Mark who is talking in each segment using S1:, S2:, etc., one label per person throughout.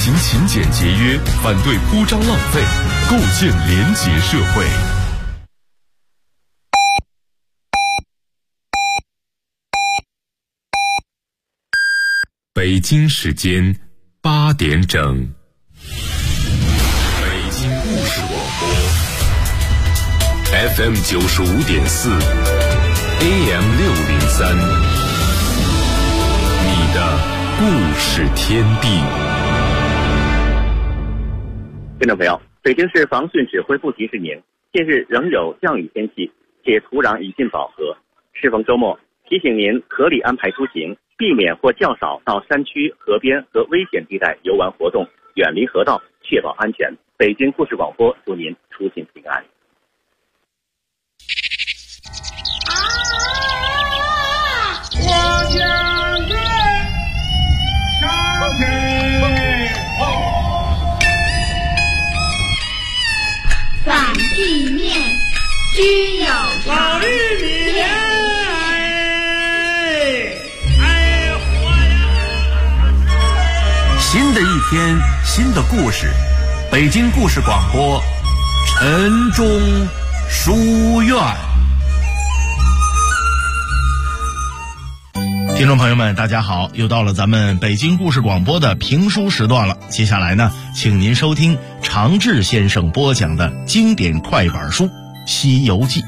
S1: 行勤俭节约，反对铺张浪费，构建廉洁社会。北京时间8点整，北京故事广播 FM 95.4 AM 603，你的故事天地。
S2: 听众朋友，北京市防汛指挥部提示您，近日仍有降雨天气，且土壤已近饱和，适逢周末，提醒您合理安排出行，避免或较少到山区、河边和危险地带游玩活动，远离河道，确保安全。北京故事广播祝您出行平安。
S3: 我将军上天
S4: 反地面均有
S3: 老玉米
S5: 新的一天，新的故事。北京故事广播，晨钟书院。听众朋友们，大家好，又到了咱们北京故事广播的评书时段了。接下来呢，请您收听常志先生播讲的经典快板书《西游记》。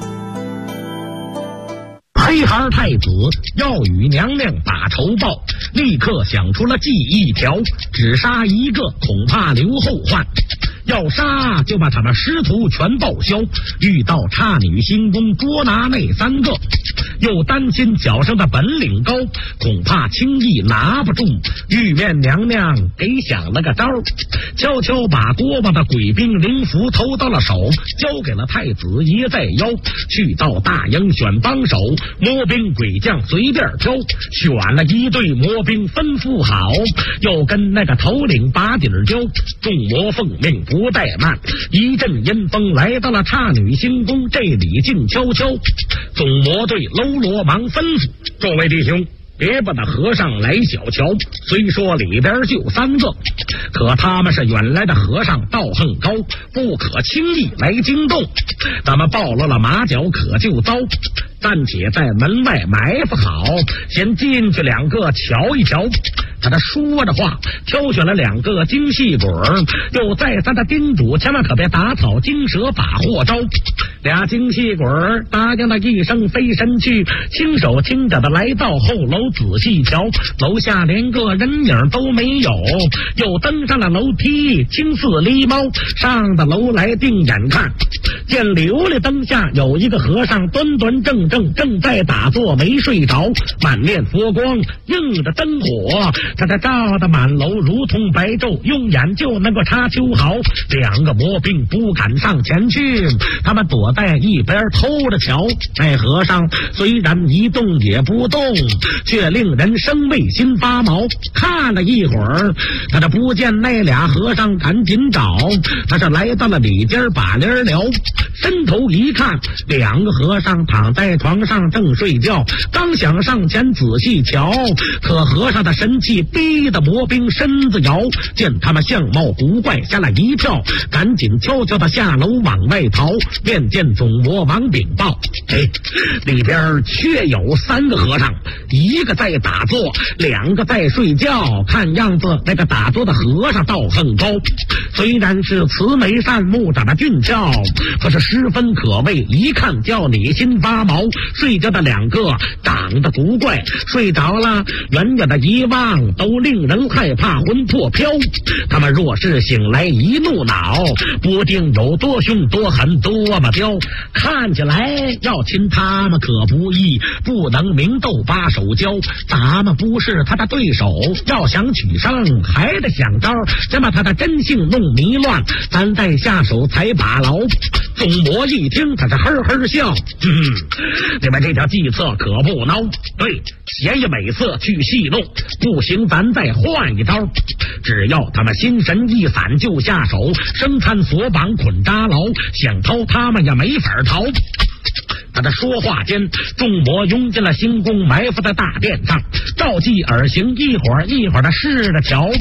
S6: 黑孩太子要与娘娘把仇报，立刻想出了计一条，只杀一个恐怕留后患，要杀就把他们师徒全报销，遇到差女星宫捉拿那3个，又担心脚上的本领高，恐怕轻易拿不住。玉面娘娘给想了个招，悄悄把国王的鬼兵灵符偷到了手，交给了太子爷在腰，去到大营选帮手，魔兵鬼将随便挑，选了一队魔兵吩咐好，又跟那个头领把底交，众魔奉命不怠慢，一阵阴风来到了差女星宫，这里静悄悄，总魔队喽啰忙吩咐，众位弟兄，别把那和尚来小瞧，虽说里边就3个，可他们是原来的和尚，道行高，不可轻易来惊动，咱们暴露了马脚可就糟，暂且在门外埋伏好，先进去2个瞧一瞧。他这说着话，挑选了2个精细鬼儿，又再三的叮嘱，千万可别打草惊蛇把祸招。俩精细鬼儿答应了一声，飞身去，轻手轻脚的来到后楼，仔细瞧，楼下连个人影都没有，又登上了楼梯，轻似狸猫，上的楼来定眼看，见琉璃灯下有一个和尚端端正正正在打坐没睡着，满面佛光映着灯火，他照的满楼如同白昼，用眼就能够插秋毫。2个魔兵不敢上前去，他们躲在一边偷着瞧，那和尚虽然一动也不动，却令人生畏心发毛。看了一会儿，他这不见那俩和尚，赶紧找，他是来到了里间把帘聊，伸头一看，2个和尚躺在床上正睡觉，刚想上前仔细瞧，可和尚的神气逼得魔兵身子摇，见他们相貌古怪，吓了一跳，赶紧悄悄的下楼往外逃，便见总魔王禀报，里边确有3个和尚，1个在打坐，2个在睡觉，看样子那个打坐的和尚道行高，虽然是慈眉善目，长得俊俏，可是十分可畏，一看叫你心发毛。睡觉的2个长得古怪，睡着了远远的一望，都令人害怕，魂魄飘。他们若是醒来一怒恼，不定有多凶多狠多么刁，看起来要亲他们可不易，不能明斗把手交，咱们不是他的对手，要想取胜还得想招，先把他的真性弄迷乱，咱再下手才把牢。众魔一听，他是呵呵笑，你们这条计策可不孬，对，协议美色去戏弄，不行咱再换一招，只要他们心神一散就下手，生参锁绑捆扎牢，想逃他们也没法逃。他的说话间，众魔拥进了星宫，埋伏在大殿上，照计而行，一会儿的试着瞧。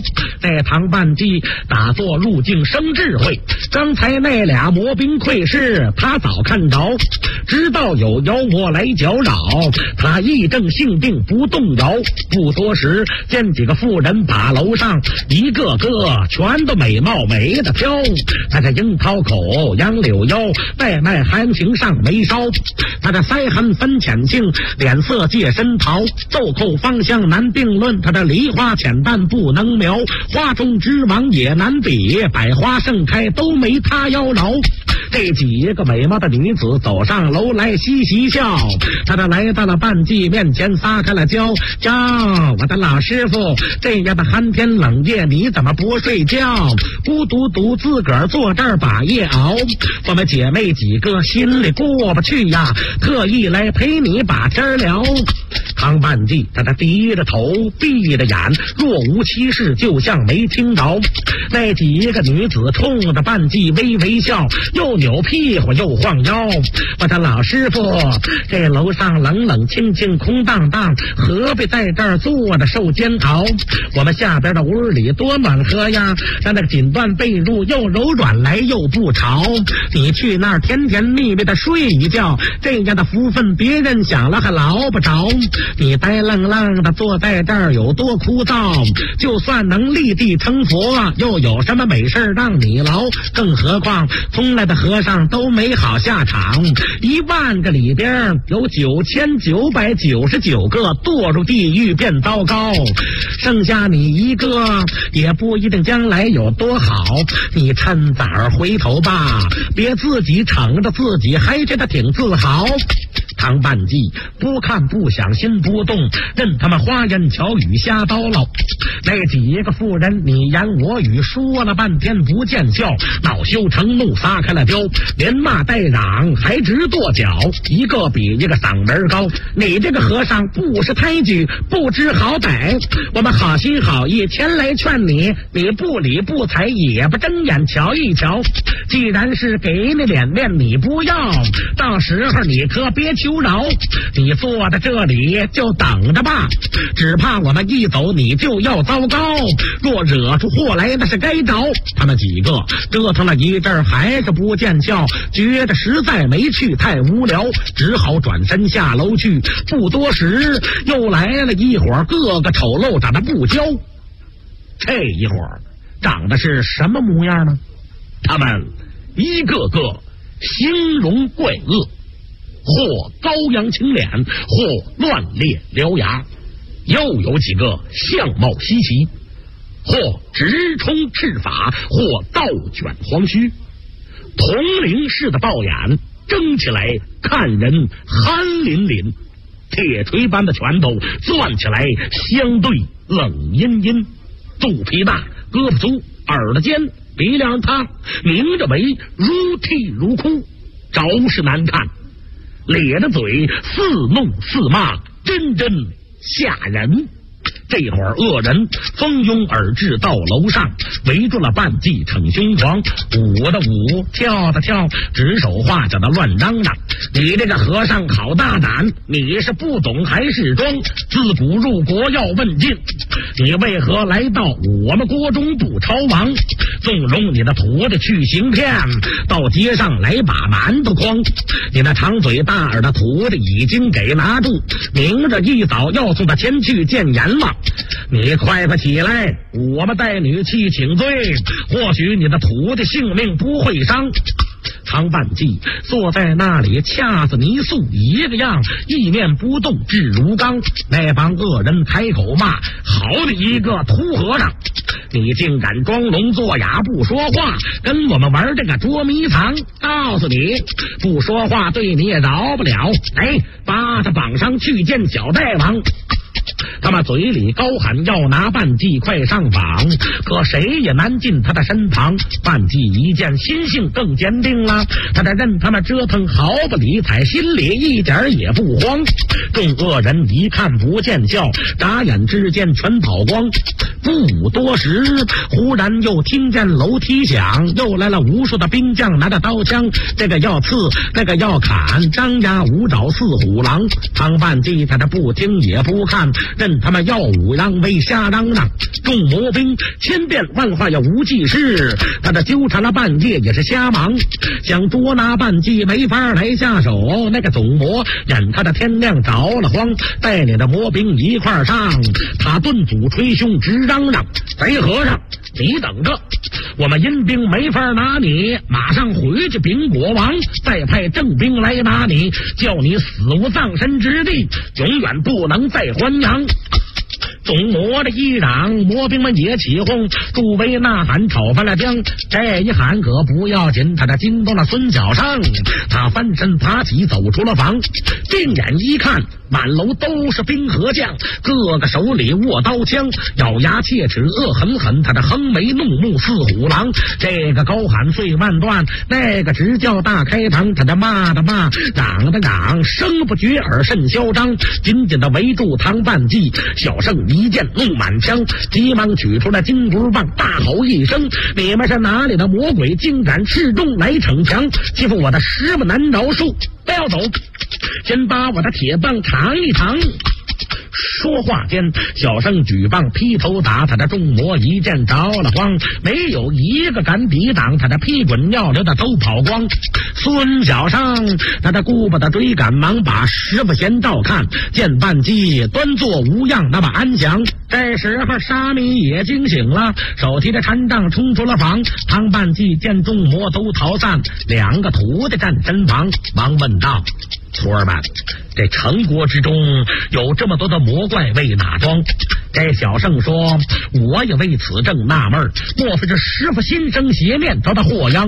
S6: 这唐半季打坐入境生智慧，刚才那俩魔兵溃士他早看着，直到有妖魔来搅扰，他一正性定不动摇。不多时，见几个妇人把楼上一个个全都美貌美的飘，他这樱桃口杨柳腰，带卖含情上眉梢，他这腮痕分浅净，脸色借深桃，豆蔻芳香难定论，他的梨花浅淡不能描，花中之王也难比，百花盛开都没他妖娆。这几个美貌的女子走上楼来嘻嘻笑，她的来到了半季面前撒开了娇，我的老师傅，这样的寒天冷夜你怎么不睡觉？孤独独自个儿坐这儿把夜熬，我们姐妹几个心里过不去呀，特意来陪你把天聊。唐半季他低着头闭着眼，若无其事，就像没听着。那几个女子冲着半季微微笑，又扭屁股又晃腰。我的老师傅，这楼上冷冷清清空荡荡，何必在这儿坐着受煎熬？我们下边的屋里多暖和呀，让那个锦缎被褥又柔软来又不潮。你去那儿甜甜蜜蜜的睡一觉，这样的福分别人想了还捞不着。你呆愣愣的坐在这儿有多枯燥，就算能立地成佛，又有什么美事让你劳？更何况从来的和尚都没好下场，10000个里边有9999个堕入地狱变糟糕，剩下你一个也不一定将来有多好。你趁早回头吧，别自己逞着自己还觉得挺自豪。唐半季不看不想心不动，任他们花言巧语瞎叨唠。那几个妇人你言我语说了半天不见效，恼羞成怒撒开了飙，连骂带嚷还直跺脚，一个比一个嗓门高。你这个和尚不识抬举，不知好歹，我们好心好意前来劝你，你不理不睬也不睁眼瞧一瞧。既然是给你脸面你不要，到时候你可别求饶，你坐在这里就等着吧，只怕我们一走你就要糟糕，若惹出祸来那是该着。他们几个折腾了一阵还是不见效，觉得实在没趣太无聊，只好转身下楼去。不多时又来了一伙个个丑陋长得不娇，这一伙长得是什么模样呢？他们一个个形容怪恶，或高扬清脸，或乱裂獠牙，又有几个相貌稀奇，或直冲赤发，或倒卷黄须，铜铃似的豹眼睁起来看人寒淋淋，铁锤般的拳头攥起来相对冷阴阴，肚皮大胳膊粗，耳朵尖鼻梁塌，拧着眉如涕如哭，着实难看，咧着嘴似怒似骂，真吓人。这会儿恶人蜂拥而至到楼上，围住了半季逞凶狂，舞的舞，跳的跳，指手画脚的乱嚷嚷。你这个和尚好大胆，你是不懂还是装？自古入国要问禁，你为何来到我们国中不朝王？纵容你的徒弟去行骗，到街上来把馒头筐。你那长嘴大耳的徒弟已经给拿住，明着一早要送他前去见阎王。你快起来，我们带女去请罪，或许你的徒弟性命不会伤。唐半季坐在那里掐死泥塑一个样，意念不动志如钢。那帮恶人开口骂，好你一个秃和尚，你竟敢装聋作哑不说话，跟我们玩这个捉迷藏，告诉你不说话对你也饶不了，来把他绑上去见小大王。他们嘴里高喊要拿半季快上榜，可谁也难进他的身旁。半季一见心性更坚定了，他在任他们折腾毫不理睬，心里一点也不慌。众恶人一看不见效，眨眼之间全跑光。不多时，忽然又听见楼梯响，又来了无数的兵将，拿着刀枪，这个要刺，那个要砍，张牙舞爪似虎狼。唐半季他这不听也不看， 任他们耀武扬威瞎嚷嚷。众魔兵千变万化也无济事，他这纠缠了半夜也是瞎忙，想捉拿半计没法来下手。那个总魔眼看着天亮着了慌，带领着魔兵一块上，他顿祖捶胸直嚷嚷：贼和尚，你等着，我们阴兵没法拿你，马上回去禀国王，再派正兵来拿你，叫你死无葬身之地，永远不能再还阳。总魔的一嚷，魔兵们也起哄，助威呐喊，吵翻了江。这一喊可不要紧，他这惊动了孙小生，他翻身爬起，走出了房，定眼一看，满楼都是兵和将，个个手里握刀枪，咬牙切齿，恶狠狠，他这横眉怒目似虎狼。这个高喊碎万段，那个直叫大开膛，他这骂的骂，嚷的嚷，声不绝耳甚嚣张，紧紧的围住唐半骑。小圣一见怒满腔，急忙取出了金箍棒，大吼一声：你们是哪里的魔鬼，竟敢示众来逞强，欺负我的师傅难饶恕！不要走，先把我的铁棒尝一尝。说话间，小圣举棒劈头打，他的众魔一见着了慌，没有一个敢抵挡，他的屁滚尿流的都跑光。孙小生他的顾不得追赶，忙把师傅先照看，见半骑端坐无恙，那么安详。这时候沙弥也惊醒了，手提着禅杖冲出了房。唐半骑见众魔都逃散，两个徒弟站身旁，忙问道：徒儿们，这城国之中有这么多的魔怪，为哪桩？这小圣说：我也为此正纳闷，莫非这师傅心生邪念，遭到祸殃？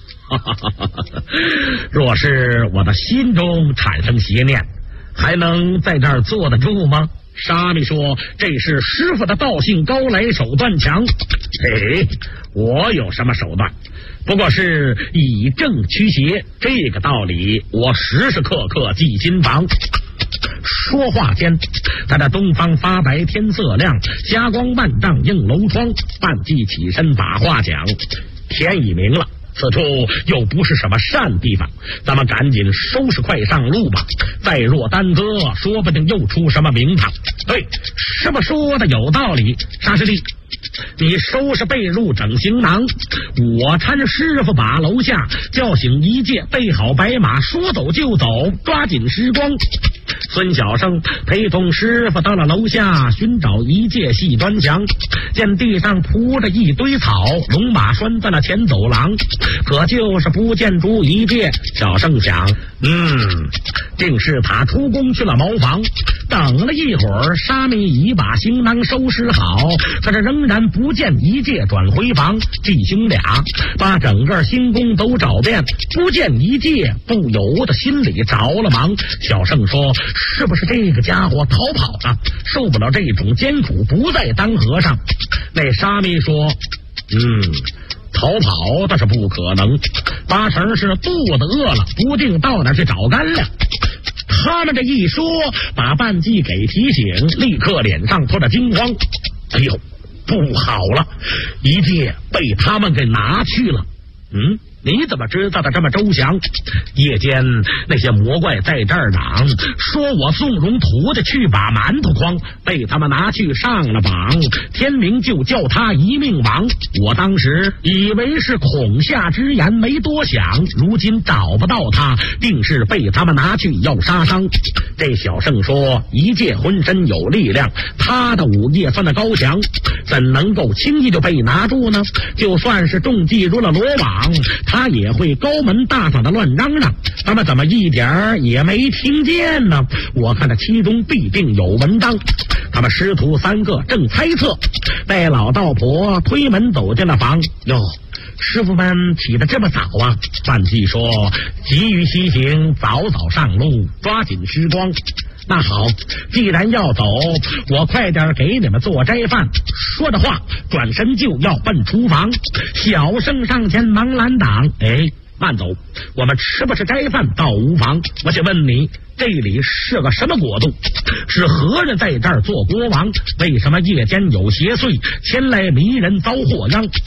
S6: 若是我的心中产生邪念，还能在这儿坐得住吗？沙弥说：这是师傅的道性高来，手段强。我有什么手段？不过是以正驱邪，这个道理我时时刻刻记心房。说话间，他的东方发白，天色亮，霞光万丈映楼窗。半骑起身把话讲：天已明了，此处又不是什么善地方，咱们赶紧收拾，快上路吧。再若耽搁，说不定又出什么名堂。对，师傅说的有道理。沙师弟，你收拾被褥，整行囊，我搀着师傅把楼下叫醒一介，备好白马，说走就走，抓紧时光。孙小生陪同师傅到了楼下，寻找一介细砖墙，见地上铺着一堆草，龙马拴在了前走廊，可就是不见出一介。小生想，定是他出宫去了茅房。等了一会儿，沙弥已把行囊收拾好，可是仍然不见一介，转回房。弟兄俩把整个新宫都找遍，不见一介，不由得心里着了忙。小圣说：是不是这个家伙逃跑了，受不了这种艰苦，不再当和尚？那沙弥说：逃跑倒是不可能，八成是肚子饿了，不定到哪去找干粮。他们这一说，把半骑给提醒，立刻脸上脱着惊慌。哎呦，不好了，一介被他们给拿去了。你怎么知道的这么周详？夜间那些魔怪在这儿嚷，说我宋荣徒弟去把馒头筐，被他们拿去上了榜，天明就叫他一命亡。我当时以为是恐吓之言，没多想，如今找不到他，定是被他们拿去要杀伤。这小圣说：一介浑身有力量，他的武业算得高强，怎能够轻易就被拿住呢？就算是中计入了罗网，他也会高门大嗓的乱嚷嚷，他们怎么一点儿也没听见呢？我看这其中必定有文章。他们师徒三个正猜测，那老道婆推门走进了房。哟，师傅们起得这么早啊？范季说：急于西行，早早上路，抓紧时光。那好，既然要走，我快点给你们做斋饭。说着话，转身就要奔厨房。小生上前忙拦挡：慢走，我们吃不吃斋饭倒无妨。我想问你，这里是个什么国度？是何人在这儿做国王？为什么夜间有邪祟前来迷人遭祸殃？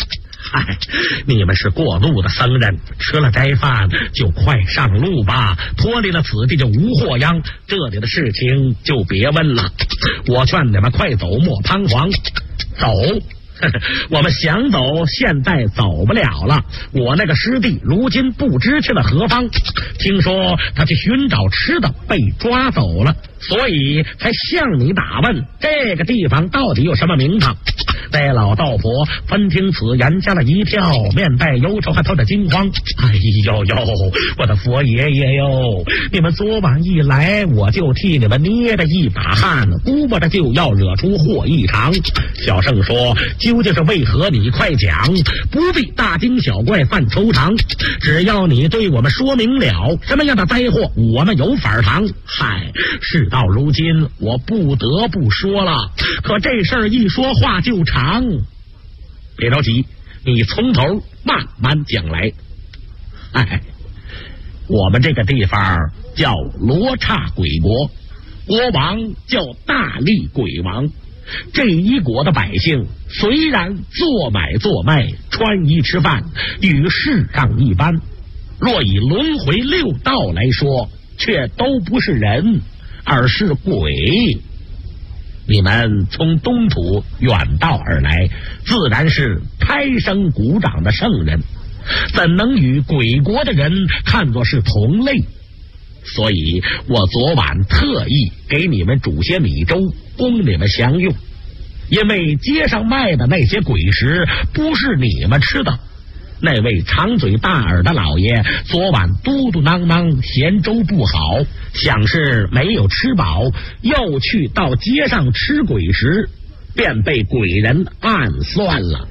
S6: 嗨，你们是过路的僧人，吃了斋饭就快上路吧，脱离了此地就无祸殃，这里的事情就别问了。我劝你们快走，莫彷徨。走，我们想走，现在走不了了。我那个师弟如今不知去了何方，听说他去寻找吃的，被抓走了，所以才向你打问这个地方到底有什么名堂。那老道婆分听此言，吓了一跳，面带忧愁，还透着惊慌。哎呦呦，我的佛爷爷哟！你们昨晚一来，我就替你们捏着一把汗，估摸着就要惹出祸一场。小圣说，究竟是为何？你快讲，不必大惊小怪犯愁肠，只要你对我们说明了什么样的灾祸，我们有法偿。嗨，事到如今，我不得不说了，可这事儿一说话就长。别着急，你从头慢慢讲来。哎，我们这个地方叫罗刹鬼国，国王叫大力鬼王。这一国的百姓虽然做买做卖，穿衣吃饭，与世上一般，若以轮回六道来说，却都不是人，而是鬼。你们从东土远道而来，自然是胎生鼓掌的圣人，怎能与鬼国的人看作是同类？所以我昨晚特意给你们煮些米粥，供你们享用。因为街上卖的那些鬼食不是你们吃的。那位长嘴大耳的老爷昨晚嘟嘟囔囔嫌粥不好，想是没有吃饱，又去到街上吃鬼食，便被鬼人暗算了。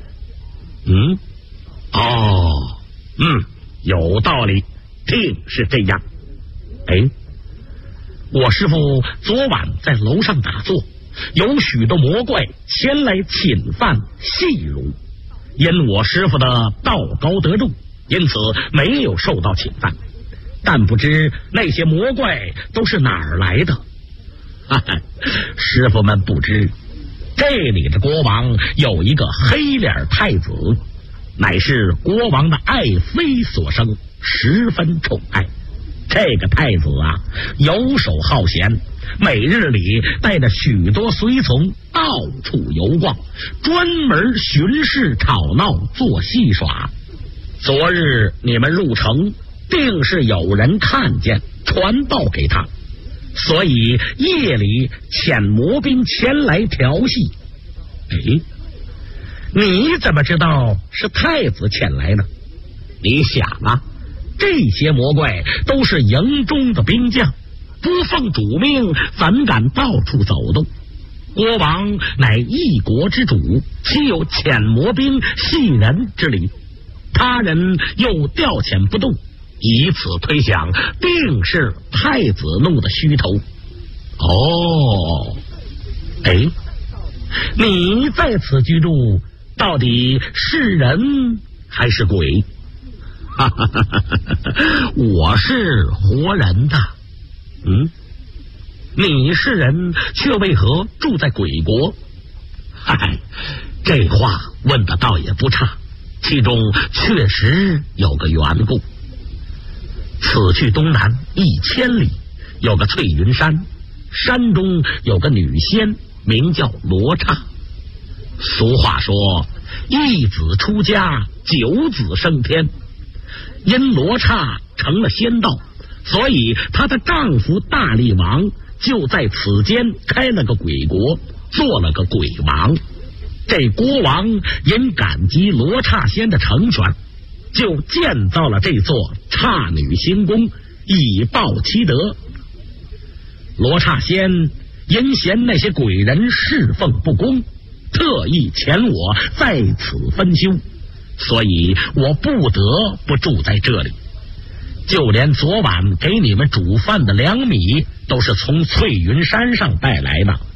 S6: 有道理，定是这样。哎，我师父昨晚在楼上打坐，有许多魔怪前来侵犯戏辱，因我师父的道高德重，因此没有受到侵犯。但不知那些魔怪都是哪儿来的？师父们不知，这里的国王有一个黑脸太子，乃是国王的爱妃所生，十分宠爱。这个太子啊，游手好闲，每日里带着许多随从到处游逛，专门巡视吵闹做戏耍。昨日你们入城，定是有人看见传报给他，所以夜里遣魔兵前来调戏。你怎么知道是太子遣来呢？你想啊，这些魔怪都是营中的兵将，不奉主命，怎敢到处走动？国王乃一国之主，岂有遣魔兵戏人之理？他人又调遣不动，以此推想，定是太子弄的虚头。你在此居住，到底是人还是鬼？我是活人的。你是人，却为何住在鬼国？这话问的倒也不差，其中确实有个缘故。此去东南1000里，有个翠云山，山中有个女仙，名叫罗刹。俗话说，一子出家，9子升天。因罗刹成了仙道，所以她的丈夫大力王就在此间开了个鬼国，做了个鬼王。这国王因感激罗刹仙的成全，就建造了这座刹女星宫，以报其德。罗刹仙因嫌那些鬼人侍奉不公，特意遣我在此分修，所以我不得不住在这里。就连昨晚给你们煮饭的粮米，都是从翠云山上带来的。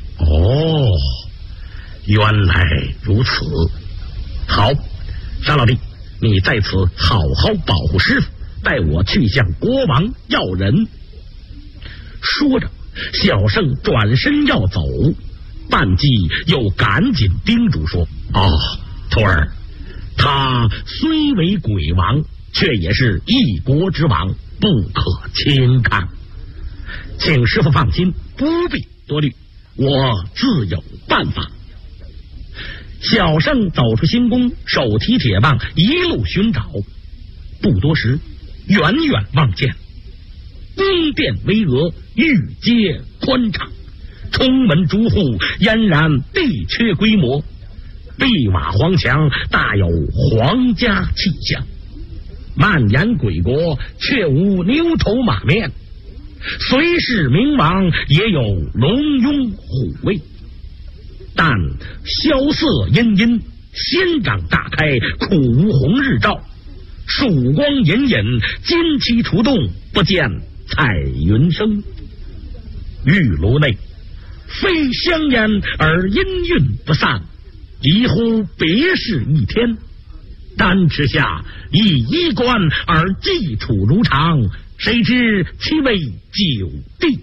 S6: 原来如此。好，沙老弟，你在此好好保护师傅，带我去向国王要人。说着，小圣转身要走，半记又赶紧叮嘱说：徒儿， 他虽为鬼王，却也是一国之王，不可轻看。请师傅放心，不必多虑，我自有办法。小圣走出新宫，手提铁棒一路寻找，不多时，远远望见宫殿巍峨，御街宽敞，重门朱户俨然地阙规模，碧瓦黄墙大有皇家气象。蔓延鬼国却无牛头马面，虽是明王也有龙拥虎卫，但萧瑟阴阴，仙掌大开，苦无红日照，曙光隐隐，金漆除动，不见彩云生。玉炉内非香烟而阴韵不散，疑乎别是一天。丹池下以衣冠而祭楚如常，谁知其为九地。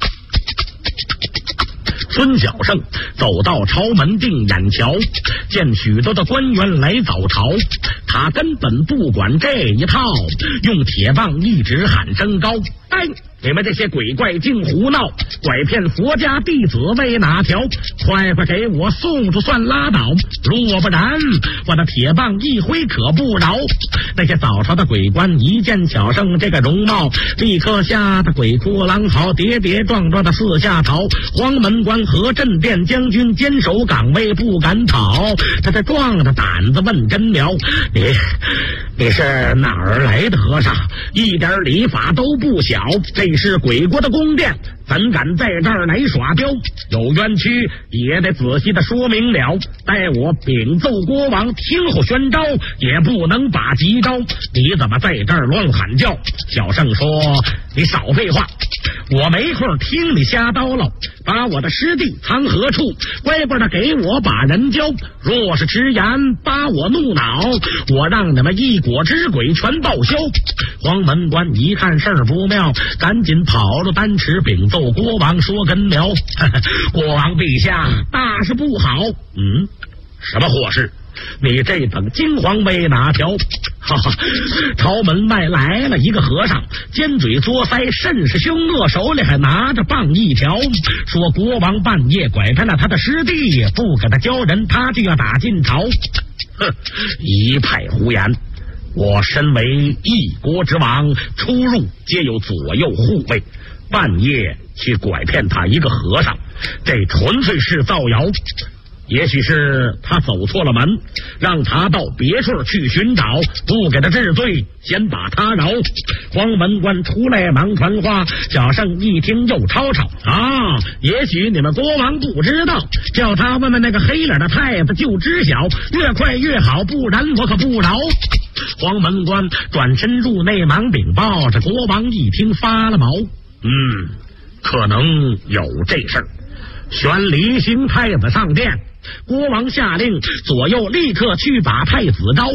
S6: 孙小圣走到朝门定眼桥，见许多的官员来早朝，他根本不管这一套，用铁棒一直喊声高：哎，你们这些鬼怪净胡闹，拐骗佛家弟子为哪条？快快给我送出算拉倒，若不然我的铁棒一挥可不饶。那些早朝的鬼官一见小圣这个容貌，立刻吓得鬼哭狼嚎，跌跌撞撞的四下逃。黄门关和镇殿将军坚守岗位不敢跑，他这壮着胆子问真苗：你是哪儿来的和尚？一点礼法都不小，这是鬼国的宫殿，怎敢在这儿来耍刁？有冤屈也得仔细的说明了，待我禀奏国王，听候宣召，也不能把急招。你怎么在这儿乱喊叫？小圣说：你少废话，我没空听你瞎叨唠，把我的师弟藏何处？乖乖的给我把人交，若是迟延，把我怒恼，我让你们一国之鬼全报销。黄门官一看事儿不妙，赶紧跑入丹池禀奏国王，说跟苗：国王陛下，大事不好。什么祸事？你这等金黄为哪条？哈哈！朝门外来了一个和尚，尖嘴作腮，甚是凶恶，手里还拿着棒一条，说国王半夜拐骗了他的师弟，不给他交人，他就要打进朝。哼，一派胡言！我身为一国之王，出入皆有左右护卫，半夜去拐骗他一个和尚，这纯粹是造谣。也许是他走错了门，让他到别处去寻找，不给他治罪，先把他饶。黄门官出来忙传话，小圣一听又吵吵啊！也许你们国王不知道，叫他问问那个黑脸的太子就知晓，越快越好，不然我可不饶。黄门官转身入内忙禀报，这国王一听发了毛，可能有这事儿。选离行太子上殿，国王下令左右立刻去把太子招。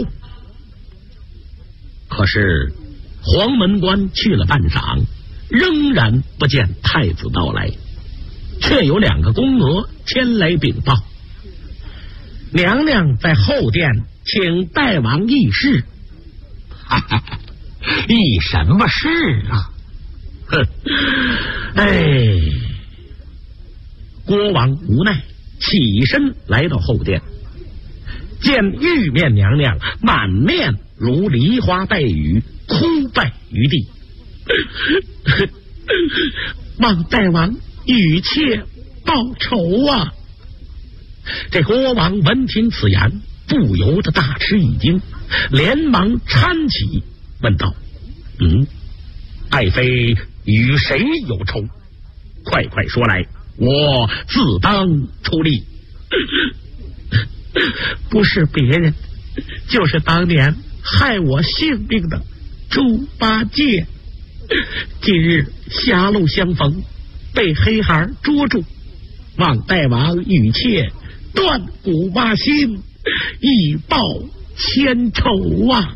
S6: 可是黄门关去了半晌，仍然不见太子到来，却有2个宫娥前来禀报：娘娘在后殿，请大王议事。议什么事啊？国王无奈，起身来到后殿，见玉面娘娘满面如梨花带雨，哭拜于地，望大王与妾报仇啊！这国王闻听此言，不由得大吃一惊，连忙搀起问道：爱妃与谁有仇？快快说来，我自当出力。不是别人，就是当年害我性命的猪八戒。近日狭路相逢，被黑孩捉住，望大王与妾断骨挖心，以报千仇啊！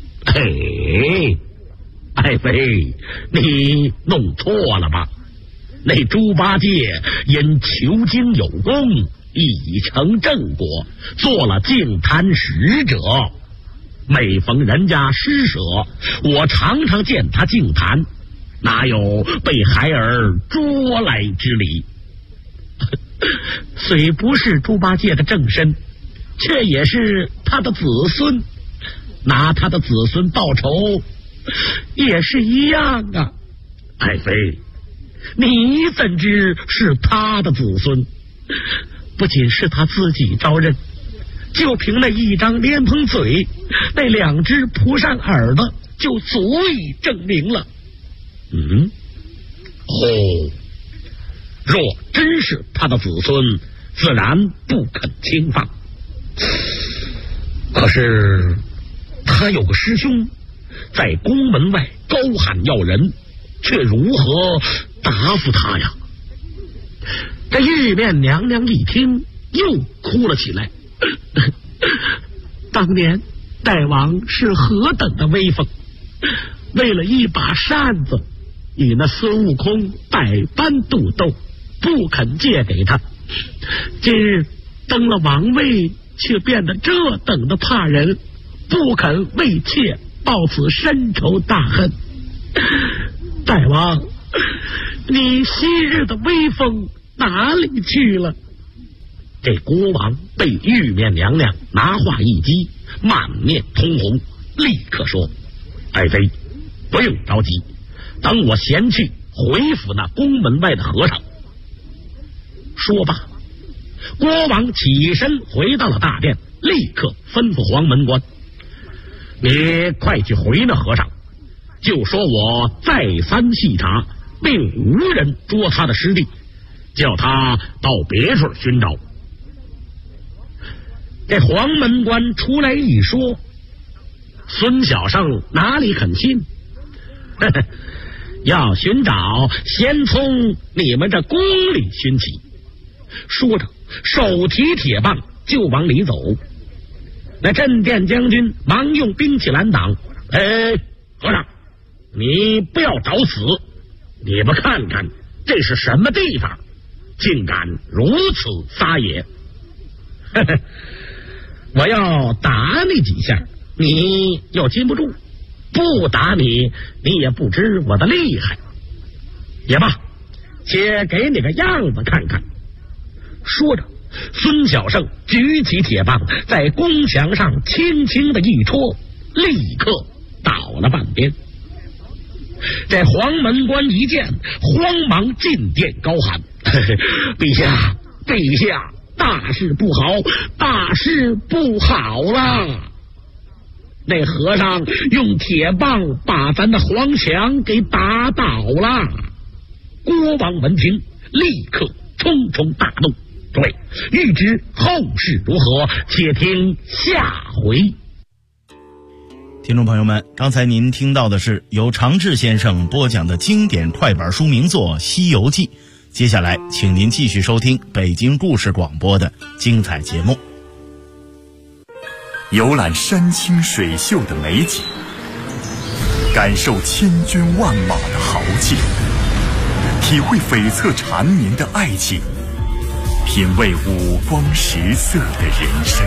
S6: 爱妃，你弄错了吧？那猪八戒因求经有功， 已成正果，做了净坛使者。每逢人家施舍，我常常见他净坛，哪有被孩儿捉来之理？虽不是猪八戒的正身，却也是他的子孙，拿他的子孙报仇也是一样啊。爱妃，你怎知是他的子孙？不仅是他自己招认，就凭那一张莲蓬嘴，那2只蒲扇耳朵，就足以证明了。若真是他的子孙，自然不肯轻放。可是他有个师兄在宫门外高喊要人，却如何答复他呀？这玉面娘娘一听，又哭了起来。当年大王是何等的威风，为了一把扇子，与那孙悟空百般赌斗，不肯借给他。今日登了王位，却变得这等的怕人，不肯为妾报此深仇大恨。大王，你昔日的威风哪里去了？这国王被玉面娘娘拿话一击，满面通红，立刻说：爱妃不用着急，等我前去回府那宫门外的和尚。说罢，国王起身回到了大殿，立刻吩咐黄门官：你快去回那和尚，就说我再三细查，并无人捉他的师弟，叫他到别处寻找。这黄门官出来一说，孙小圣哪里肯信？要寻找，先从你们这宫里寻起。说着，手提铁棒就往里走。那镇殿将军忙用兵器拦挡：和尚，你不要找死！你们看看这是什么地方，竟敢如此撒野！我要打你几下，你又禁不住；不打你，你也不知我的厉害。也罢，且给你个样子看看。说着，孙小圣举起铁棒，在宫墙上轻轻的一戳，立刻倒了半边。这黄门官一见，慌忙进殿高喊：陛下，陛下，大事不好，大事不好了！那和尚用铁棒把咱的黄墙给打倒了。国王闻听，立刻冲冲大怒。诸位，欲知后事如何，且听下回。
S5: 听众朋友们，刚才您听到的是由常志先生播讲的经典快板书名作《西游记》。接下来请您继续收听北京故事广播的精彩节目。
S1: 游览山清水秀的美景，感受千军万马的豪气，体会悱恻缠绵的爱情，品味五光十色的人生。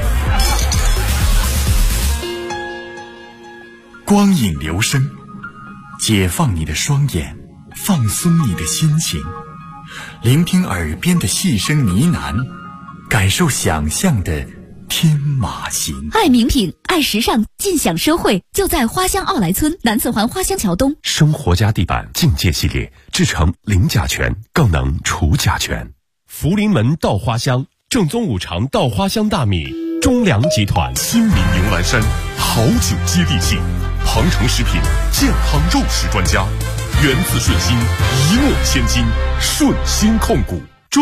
S1: 光影留声，解放你的双眼，放松你的心情，聆听耳边的细声呢喃，感受想象的天马行。
S7: 爱名品，爱时尚，尽享奢惠，就在花乡奥莱村南四环花乡桥东。
S8: 生活家地板境界系列，制成零甲醛，更能除甲醛。福临门稻花香，正宗五常稻花香大米，中粮集团。
S1: 亲临牛栏山，好酒接地气。鹏程食品健康肉食专家，源自顺心，一诺千金，顺心控股。